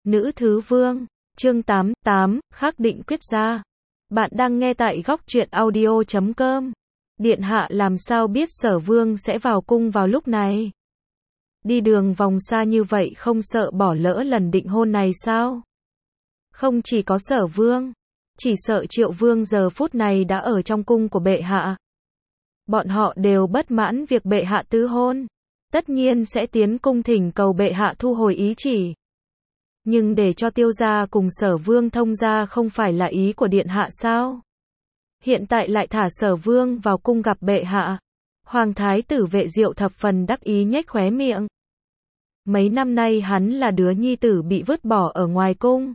Nữ thứ vương, chương 88, khắc định quyết gia. Bạn đang nghe tại góc truyện audio.com. Điện hạ làm sao biết Sở Vương sẽ vào cung vào lúc này? Đi đường vòng xa như vậy không sợ bỏ lỡ lần định hôn này sao? Không chỉ có Sở Vương, chỉ sợ Triệu Vương giờ phút này đã ở trong cung của bệ hạ. Bọn họ đều bất mãn việc bệ hạ tứ hôn, tất nhiên sẽ tiến cung thỉnh cầu bệ hạ thu hồi ý chỉ. Nhưng để cho Tiêu gia cùng Sở Vương thông gia không phải là ý của điện hạ sao? Hiện tại lại thả Sở Vương vào cung gặp bệ hạ. Hoàng thái tử Vệ Diệu thập phần đắc ý nhếch khóe miệng. Mấy năm nay hắn là đứa nhi tử bị vứt bỏ ở ngoài cung.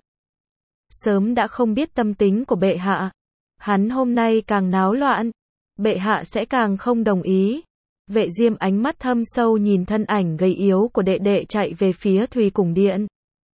Sớm đã không biết tâm tính của bệ hạ. Hắn hôm nay càng náo loạn, bệ hạ sẽ càng không đồng ý. Vệ Diêm ánh mắt thâm sâu nhìn thân ảnh gầy yếu của đệ đệ chạy về phía Thùy Cung Điện.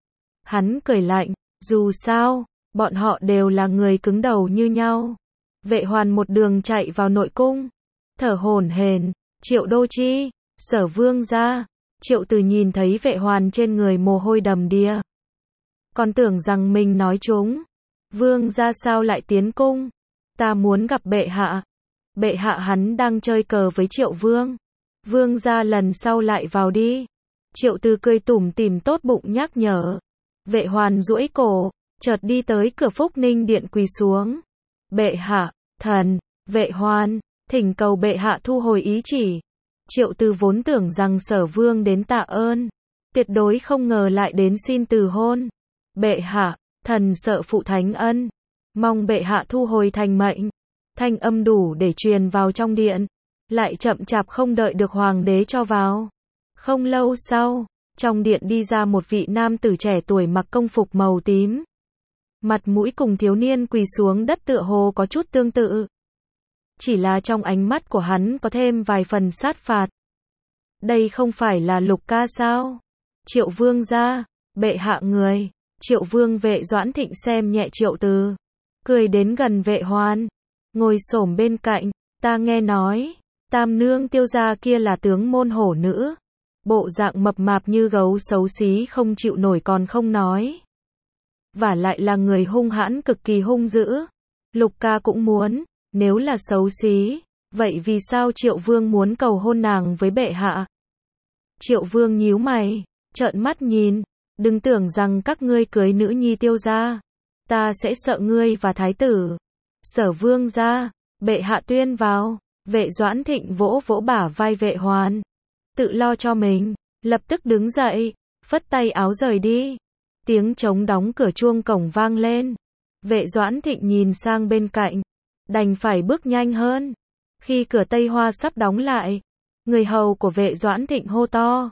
Hắn cười lạnh, dù sao, bọn họ đều là người cứng đầu như nhau. Vệ Hoàn một đường chạy vào nội cung, thở hổn hển, Triệu Đô Chi, Sở Vương gia. Triệu Từ nhìn thấy Vệ Hoàn trên người mồ hôi đầm đìa, còn tưởng rằng mình nói trúng. Vương gia sao lại tiến cung? Ta muốn gặp bệ hạ. Bệ hạ hắn đang chơi cờ với Triệu Vương. Vương gia lần sau lại vào đi. Triệu Từ cười tủm tỉm tốt bụng nhắc nhở. Vệ Hoàn duỗi cổ, chợt đi tới cửa Phúc Ninh Điện quỳ xuống. Bệ hạ, thần, Vệ Hoàn, thỉnh cầu bệ hạ thu hồi ý chỉ. Triệu Từ vốn tưởng rằng Sở Vương đến tạ ơn, tuyệt đối không ngờ lại đến xin từ hôn. Bệ hạ, thần sợ phụ thánh ân, mong bệ hạ thu hồi thành mệnh. Thanh âm đủ để truyền vào trong điện, lại chậm chạp không đợi được hoàng đế cho vào. Không lâu sau, trong điện đi ra một vị nam tử trẻ tuổi mặc công phục màu tím. Mặt mũi cùng thiếu niên quỳ xuống đất tựa hồ có chút tương tự. Chỉ là trong ánh mắt của hắn có thêm vài phần sát phạt. Đây không phải là Lục ca sao? Triệu Vương gia, bệ hạ người. Triệu Vương Vệ Doãn Thịnh xem nhẹ Triệu Từ, cười đến gần Vệ Hoàn, ngồi xổm bên cạnh. Ta nghe nói, Tam nương Tiêu gia kia là tướng môn hổ nữ. Bộ dạng mập mạp như gấu xấu xí không chịu nổi còn không nói. Vả lại là người hung hãn cực kỳ hung dữ. Lục ca cũng muốn, nếu là xấu xí, vậy vì sao Triệu Vương muốn cầu hôn nàng với bệ hạ? Triệu Vương nhíu mày, trợn mắt nhìn, đừng tưởng rằng các ngươi cưới nữ nhi Tiêu gia, ta sẽ sợ ngươi và thái tử. Sở Vương gia, bệ hạ tuyên vào. Vệ Doãn Thịnh vỗ vỗ bả vai Vệ Hoàn, tự lo cho mình, lập tức đứng dậy, phất tay áo rời đi. Tiếng trống đóng cửa chuông cổng vang lên. Vệ Doãn Thịnh nhìn sang bên cạnh, đành phải bước nhanh hơn. Khi cửa Tây Hoa sắp đóng lại, người hầu của Vệ Doãn Thịnh hô to.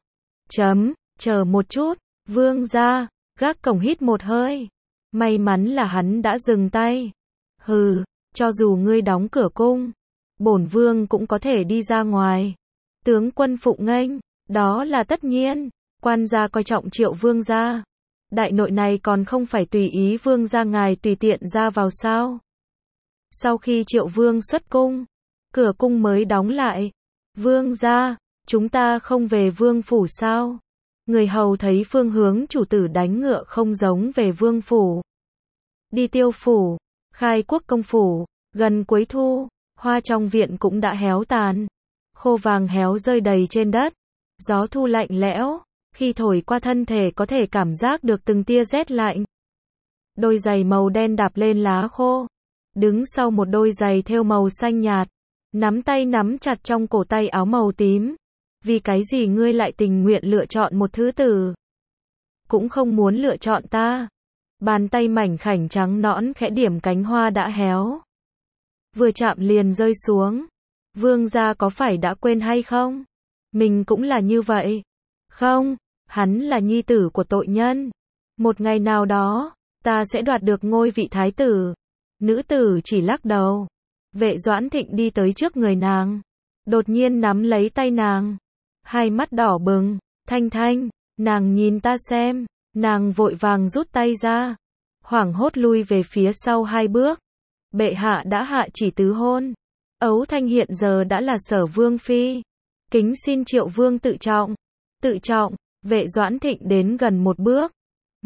Chờ một chút, Vương gia. Gác cổng hít một hơi. May mắn là hắn đã dừng tay. Hừ, cho dù ngươi đóng cửa cung, bổn vương cũng có thể đi ra ngoài. Tướng quân phụng nghênh, đó là tất nhiên. Quan gia coi trọng Triệu Vương gia. Đại nội này còn không phải tùy ý Vương gia ngài tùy tiện ra vào sao? Sau khi Triệu Vương xuất cung, cửa cung mới đóng lại. Vương gia, chúng ta không về vương phủ sao? Người hầu thấy phương hướng chủ tử đánh ngựa không giống về vương phủ. Đi Tiêu phủ, Khai Quốc công phủ, gần cuối thu, hoa trong viện cũng đã héo tàn. Khô vàng héo rơi đầy trên đất. Gió thu lạnh lẽo, khi thổi qua thân thể có thể cảm giác được từng tia rét lạnh. Đôi giày màu đen đạp lên lá khô, đứng sau một đôi giày thêu màu xanh nhạt, nắm tay nắm chặt trong cổ tay áo màu tím. Vì cái gì ngươi lại tình nguyện lựa chọn một thứ tử? Cũng không muốn lựa chọn ta. Bàn tay mảnh khảnh trắng nõn khẽ điểm cánh hoa đã héo. Vừa chạm liền rơi xuống. Vương gia có phải đã quên hay không? Mình cũng là như vậy. Không, hắn là nhi tử của tội nhân. Một ngày nào đó, ta sẽ đoạt được ngôi vị thái tử. Nữ tử chỉ lắc đầu. Vệ Doãn Thịnh đi tới trước người nàng, đột nhiên nắm lấy tay nàng. Hai mắt đỏ bừng. Thanh Thanh, nàng nhìn ta xem. Nàng vội vàng rút tay ra, hoảng hốt lui về phía sau 2 bước. Bệ hạ đã hạ chỉ tứ hôn. Ấu Thanh hiện giờ đã là Sở Vương phi. Kính xin Triệu Vương tự trọng. Tự trọng. Vệ Doãn Thịnh đến gần một bước,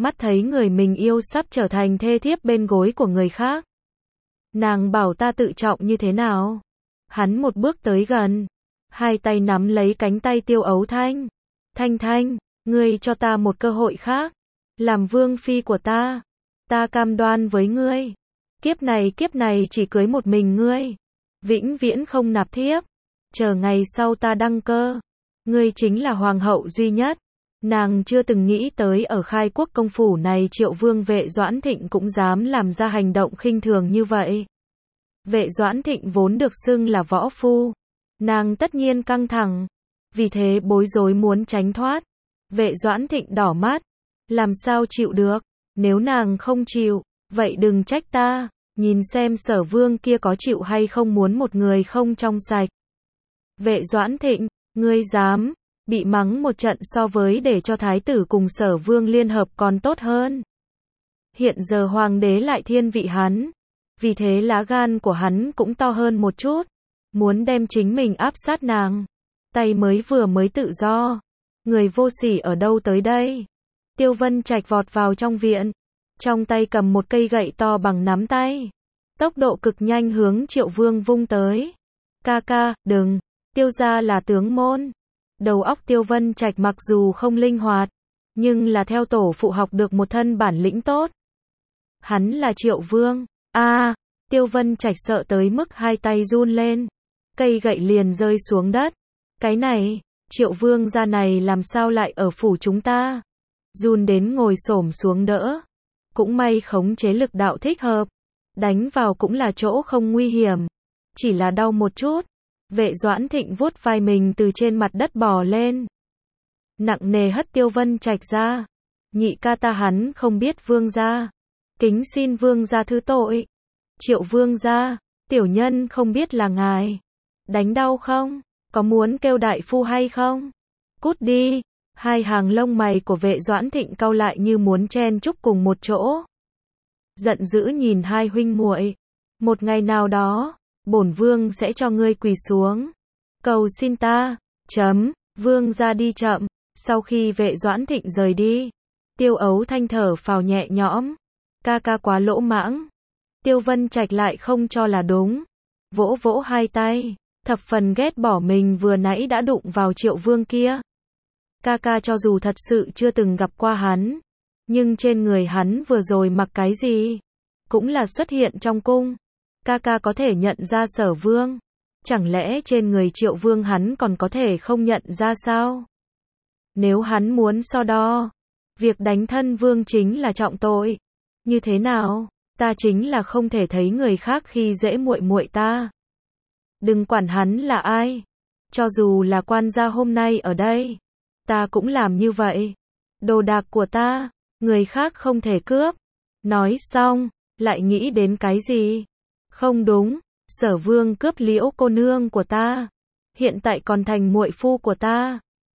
mắt thấy người mình yêu sắp trở thành thê thiếp bên gối của người khác. Nàng bảo ta tự trọng như thế nào? Hắn một bước tới gần, hai tay nắm lấy cánh tay Tiêu Ấu Thanh. Thanh Thanh, ngươi cho ta một cơ hội khác, làm vương phi của ta. Ta cam đoan với ngươi, kiếp này chỉ cưới một mình ngươi, vĩnh viễn không nạp thiếp. Chờ ngày sau ta đăng cơ, ngươi chính là hoàng hậu duy nhất. Nàng chưa từng nghĩ tới ở Khai Quốc công phủ này Triệu Vương Vệ Doãn Thịnh cũng dám làm ra hành động khinh thường như vậy. Vệ Doãn Thịnh vốn được xưng là võ phu, nàng tất nhiên căng thẳng, vì thế bối rối muốn tránh thoát. Vệ Doãn Thịnh đỏ mắt, làm sao chịu được, nếu nàng không chịu, vậy đừng trách ta, nhìn xem Sở Vương kia có chịu hay không muốn một người không trong sạch. Vệ Doãn Thịnh, ngươi dám, bị mắng một trận so với để cho thái tử cùng Sở Vương liên hợp còn tốt hơn. Hiện giờ hoàng đế lại thiên vị hắn, vì thế lá gan của hắn cũng to hơn một chút, muốn đem chính mình áp sát nàng. Tay mới tự do, người vô sỉ ở đâu tới đây? Tiêu Vân Trạch vọt vào trong viện, trong tay cầm một cây gậy to bằng nắm tay, tốc độ cực nhanh hướng Triệu Vương vung tới. Ca ca, đừng, Tiêu gia là tướng môn. Đầu óc Tiêu Vân Trạch mặc dù không linh hoạt, nhưng là theo tổ phụ học được một thân bản lĩnh tốt. Hắn là Triệu Vương. Tiêu Vân Trạch sợ tới mức hai tay run lên, cây gậy liền rơi xuống đất. Cái này, Triệu Vương gia này làm sao lại ở phủ chúng ta? Run đến ngồi xổm xuống đỡ. Cũng may khống chế lực đạo thích hợp, đánh vào cũng là chỗ không nguy hiểm, chỉ là đau một chút. Vệ Doãn Thịnh vuốt vai mình từ trên mặt đất bò lên, nặng nề hất Tiêu Vân Trạch ra. Nhị ca ta hắn không biết vương gia, kính xin vương gia thứ tội. Triệu vương gia, tiểu nhân không biết là ngài. Đánh đau không? Có muốn kêu đại phu hay không? Cút đi. Hai hàng lông mày của Vệ Doãn Thịnh cau lại như muốn chen chúc cùng một chỗ. Giận dữ nhìn hai huynh muội. Một ngày nào đó, bổn vương sẽ cho ngươi quỳ xuống, cầu xin ta. Vương gia đi chậm. Sau khi Vệ Doãn Thịnh rời đi, Tiêu Ấu Thanh thở phào nhẹ nhõm. Ca ca quá lỗ mãng. Tiêu Vân Trạch lại không cho là đúng, vỗ vỗ hai tay, thập phần ghét bỏ mình vừa nãy đã đụng vào Triệu Vương kia. Ca ca cho dù thật sự chưa từng gặp qua hắn, nhưng trên người hắn vừa rồi mặc cái gì, cũng là xuất hiện trong cung. Ca ca có thể nhận ra Sở Vương, chẳng lẽ trên người Triệu Vương hắn còn có thể không nhận ra sao? Nếu hắn muốn so đo, việc đánh thân vương chính là trọng tội. Như thế nào? Ta chính là không thể thấy người khác khi dễ muội muội ta. Đừng quản hắn là ai, cho dù là quan gia hôm nay ở đây, ta cũng làm như vậy. Đồ đạc của ta, người khác không thể cướp. Nói xong, lại nghĩ đến cái gì? Không đúng, Sở Vương cướp Liễu cô nương của ta, hiện tại còn thành muội phu của ta.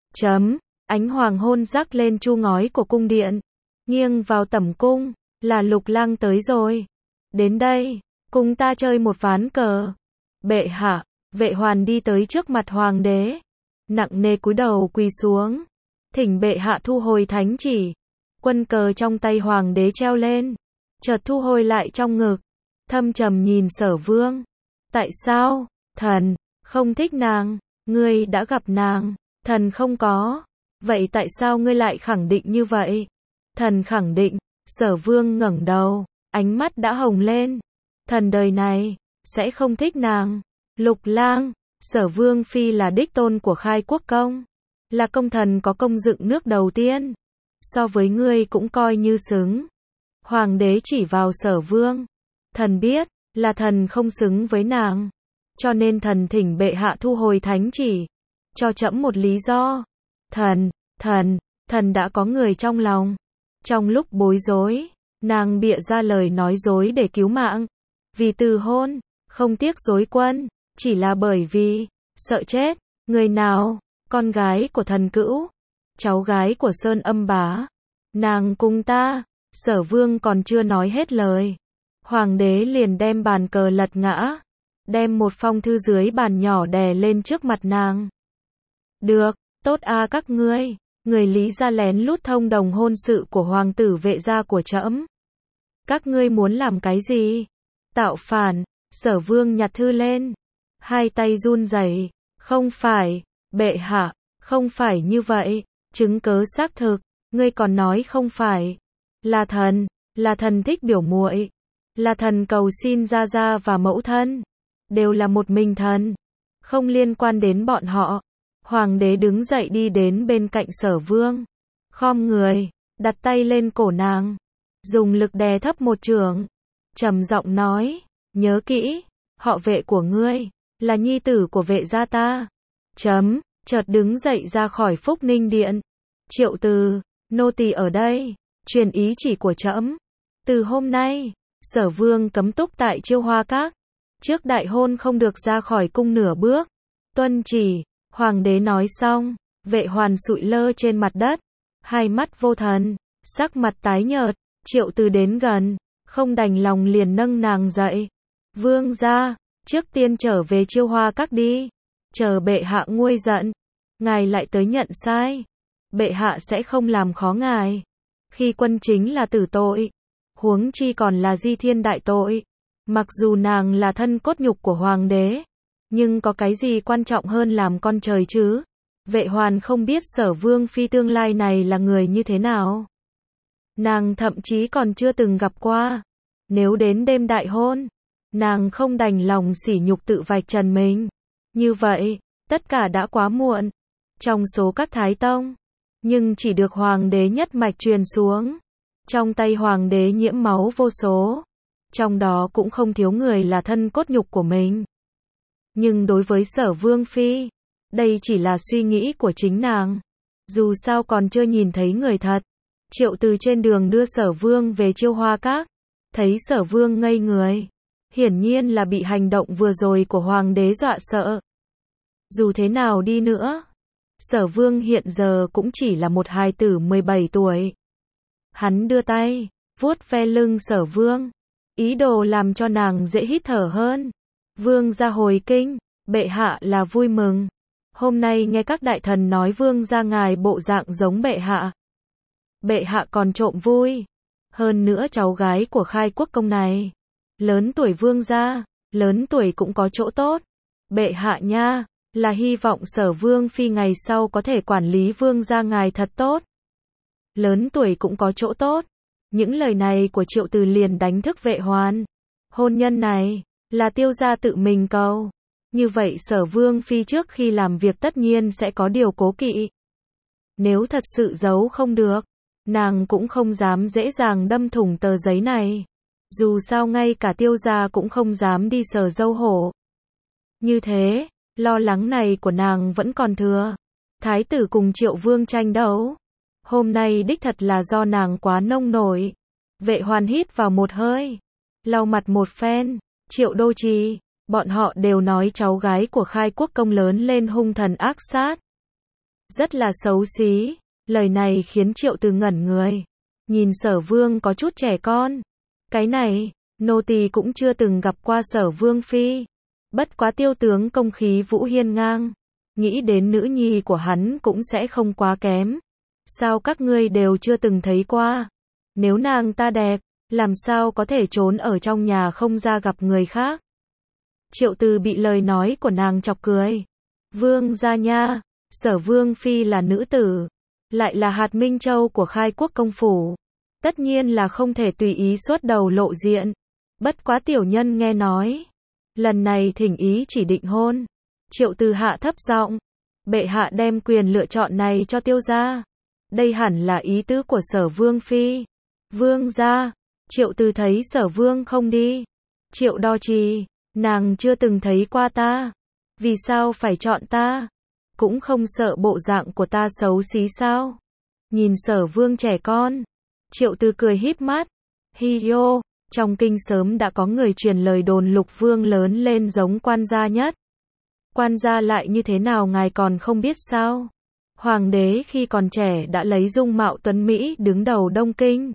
Ánh hoàng hôn rắc lên chu ngói của cung điện, nghiêng vào tẩm cung, là Lục Lang tới rồi. Đến đây, cùng ta chơi một ván cờ. Bệ hạ. Vệ Hoàn đi tới trước mặt hoàng đế, nặng nề cúi đầu quỳ xuống, thỉnh bệ hạ thu hồi thánh chỉ. Quân cờ trong tay hoàng đế treo lên, chợt thu hồi lại trong ngực, thâm trầm nhìn Sở Vương. Tại sao? Thần không thích nàng. Ngươi đã gặp nàng? Thần không có. Vậy tại sao ngươi lại khẳng định như vậy? Thần khẳng định. Sở Vương ngẩng đầu, ánh mắt đã hồng lên. Thần đời này sẽ không thích nàng. Lục Lang, Sở Vương phi là đích tôn của Khai Quốc công, là công thần có công dựng nước đầu tiên. So với ngươi cũng coi như xứng. Hoàng đế chỉ vào Sở Vương. Thần biết là thần không xứng với nàng, cho nên thần thỉnh bệ hạ thu hồi thánh chỉ, cho trẫm một lý do. Thần đã có người trong lòng. Trong lúc bối rối, nàng bịa ra lời nói dối để cứu mạng. Vì từ hôn, không tiếc dối quân, chỉ là bởi vì sợ chết. Người nào? Con gái của thần cữu, cháu gái của Sơn Âm Bá. Nàng cùng ta. Sở Vương còn chưa nói hết lời, hoàng đế liền đem bàn cờ lật ngã, đem một phong thư dưới bàn nhỏ đè lên trước mặt nàng. Được, tốt a các ngươi, Người Lý gia lén lút thông đồng hôn sự của hoàng tử Vệ gia của trẫm. Các ngươi muốn làm cái gì? Tạo phản. Sở Vương nhặt thư lên, hai tay run rẩy. Không phải, bệ hạ, không phải như vậy, chứng cớ xác thực, ngươi còn nói không phải. Là thần thích biểu muội, là thần cầu xin gia gia và mẫu thân, đều là một mình thần, không liên quan đến bọn họ. Hoàng đế đứng dậy đi đến bên cạnh Sở Vương, khom người, đặt tay lên cổ nàng, dùng lực đè thấp một chưởng, trầm giọng nói, nhớ kỹ, họ Vệ của ngươi, là nhi tử của Vệ gia ta. Chợt đứng dậy ra khỏi Phúc Ninh Điện. Triệu Từ, nô tỳ ở đây, truyền ý chỉ của trẫm. Từ hôm nay, Sở Vương cấm túc tại Chiêu Hoa Các. Trước đại hôn không được ra khỏi cung nửa bước. Tuân chỉ. Hoàng đế nói xong, Vệ Hoàn sụi lơ trên mặt đất, hai mắt vô thần, sắc mặt tái nhợt. Triệu Từ đến gần, không đành lòng liền nâng nàng dậy. Vương gia, trước tiên trở về Chiêu Hoa Các đi, chờ bệ hạ nguôi giận, ngài lại tới nhận sai, bệ hạ sẽ không làm khó ngài. Khi quân chính là tử tội, huống chi còn là di thiên đại tội. Mặc dù nàng là thân cốt nhục của hoàng đế, nhưng có cái gì quan trọng hơn làm con trời chứ? Vệ Hoàn không biết Sở Vương phi tương lai này là người như thế nào. Nàng thậm chí còn chưa từng gặp qua. Nếu đến đêm đại hôn, nàng không đành lòng sỉ nhục tự vạch trần mình. Như vậy, tất cả đã quá muộn. Trong số các thái tông, nhưng chỉ được hoàng đế nhất mạch truyền xuống. Trong tay hoàng đế nhiễm máu vô số. Trong đó cũng không thiếu người là thân cốt nhục của mình. Nhưng đối với Sở Vương phi, đây chỉ là suy nghĩ của chính nàng. Dù sao còn chưa nhìn thấy người thật. Triệu Từ trên đường đưa Sở Vương về Chiêu Hoa Các, thấy Sở Vương ngây người. Hiển nhiên là bị hành động vừa rồi của hoàng đế dọa sợ. Dù thế nào đi nữa, Sở Vương hiện giờ cũng chỉ là một hài tử 17 tuổi. Hắn đưa tay, vuốt ve lưng Sở Vương, ý đồ làm cho nàng dễ hít thở hơn. Vương gia hồi kinh, bệ hạ là vui mừng. Hôm nay nghe các đại thần nói vương gia ngài bộ dạng giống bệ hạ. Bệ hạ còn trộm vui. Hơn nữa cháu gái của khai quốc công này, lớn tuổi vương gia, lớn tuổi cũng có chỗ tốt. Bệ hạ nha, là hy vọng Sở Vương phi ngày sau có thể quản lý vương gia ngài thật tốt. Lớn tuổi cũng có chỗ tốt. Những lời này của Triệu Từ liền đánh thức Vệ Hoàn. Hôn nhân này, là Tiêu gia tự mình cầu. Như vậy Sở Vương phi trước khi làm việc tất nhiên sẽ có điều cố kỵ. Nếu thật sự giấu không được, nàng cũng không dám dễ dàng đâm thủng tờ giấy này. Dù sao ngay cả Tiêu gia cũng không dám đi sờ dâu hổ. Như thế, lo lắng này của nàng vẫn còn thừa. Thái tử cùng Triệu Vương tranh đấu. Hôm nay đích thật là do nàng quá nông nổi. Vệ Hoàn hít vào một hơi, lau mặt một phen. Triệu Đô Trì, bọn họ đều nói cháu gái của khai quốc công lớn lên hung thần ác sát, rất là xấu xí. Lời này khiến Triệu Từ ngẩn người. Nhìn Sở Vương có chút trẻ con. Cái này, nô tỳ cũng chưa từng gặp qua Sở Vương phi. Bất quá Tiêu tướng công khí vũ hiên ngang, nghĩ đến nữ nhi của hắn cũng sẽ không quá kém. Sao các ngươi đều chưa từng thấy qua? Nếu nàng ta đẹp, làm sao có thể trốn ở trong nhà không ra gặp người khác? Triệu Từ bị lời nói của nàng chọc cười. Vương gia nha, Sở Vương phi là nữ tử, lại là hạt minh châu của khai quốc công phủ, tất nhiên là không thể tùy ý xuất đầu lộ diện. Bất quá tiểu nhân nghe nói, lần này thỉnh ý chỉ định hôn. Triệu Từ hạ thấp giọng, bệ hạ đem quyền lựa chọn này cho Tiêu gia. Đây hẳn là ý tứ của Sở Vương phi. Vương gia, Triệu Từ thấy Sở Vương không đi. Triệu Đo Trì, nàng chưa từng thấy qua ta. Vì sao phải chọn ta? Cũng không sợ bộ dạng của ta xấu xí sao? Nhìn Sở Vương trẻ con, Triệu Từ cười híp mắt. Hi yo, trong kinh sớm đã có người truyền lời đồn Lục Vương lớn lên giống quan gia nhất. Quan gia lại như thế nào ngài còn không biết sao? Hoàng đế khi còn trẻ đã lấy dung mạo tuấn Mỹ đứng đầu Đông Kinh.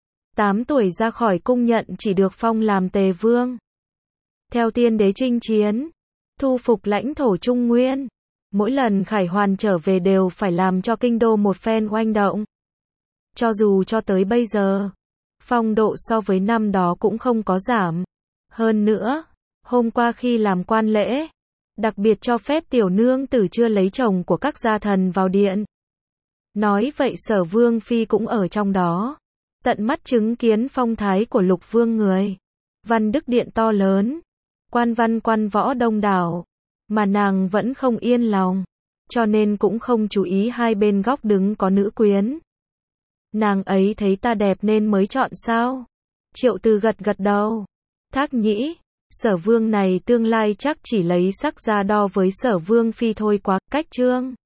8 tuổi ra khỏi cung nhận chỉ được phong làm Tề Vương. Theo tiên đế chinh chiến, thu phục lãnh thổ Trung Nguyên. Mỗi lần Khải Hoàn trở về đều phải làm cho kinh đô một phen oanh động. Cho dù cho tới bây giờ, phong độ so với năm đó cũng không có giảm. Hơn nữa, hôm qua khi làm quan lễ, đặc biệt cho phép tiểu nương tử chưa lấy chồng của các gia thần vào điện. Nói vậy Sở Vương phi cũng ở trong đó, tận mắt chứng kiến phong thái của Lục Vương người. Văn Đức Điện to lớn, quan văn quan võ đông đảo, mà nàng vẫn không yên lòng, cho nên cũng không chú ý hai bên góc đứng có nữ quyến. Nàng ấy thấy ta đẹp nên mới chọn sao? Triệu Từ gật gật đầu. Thác nhĩ, Sở Vương này tương lai chắc chỉ lấy sắc ra đo với Sở Vương phi thôi quá, cách trương.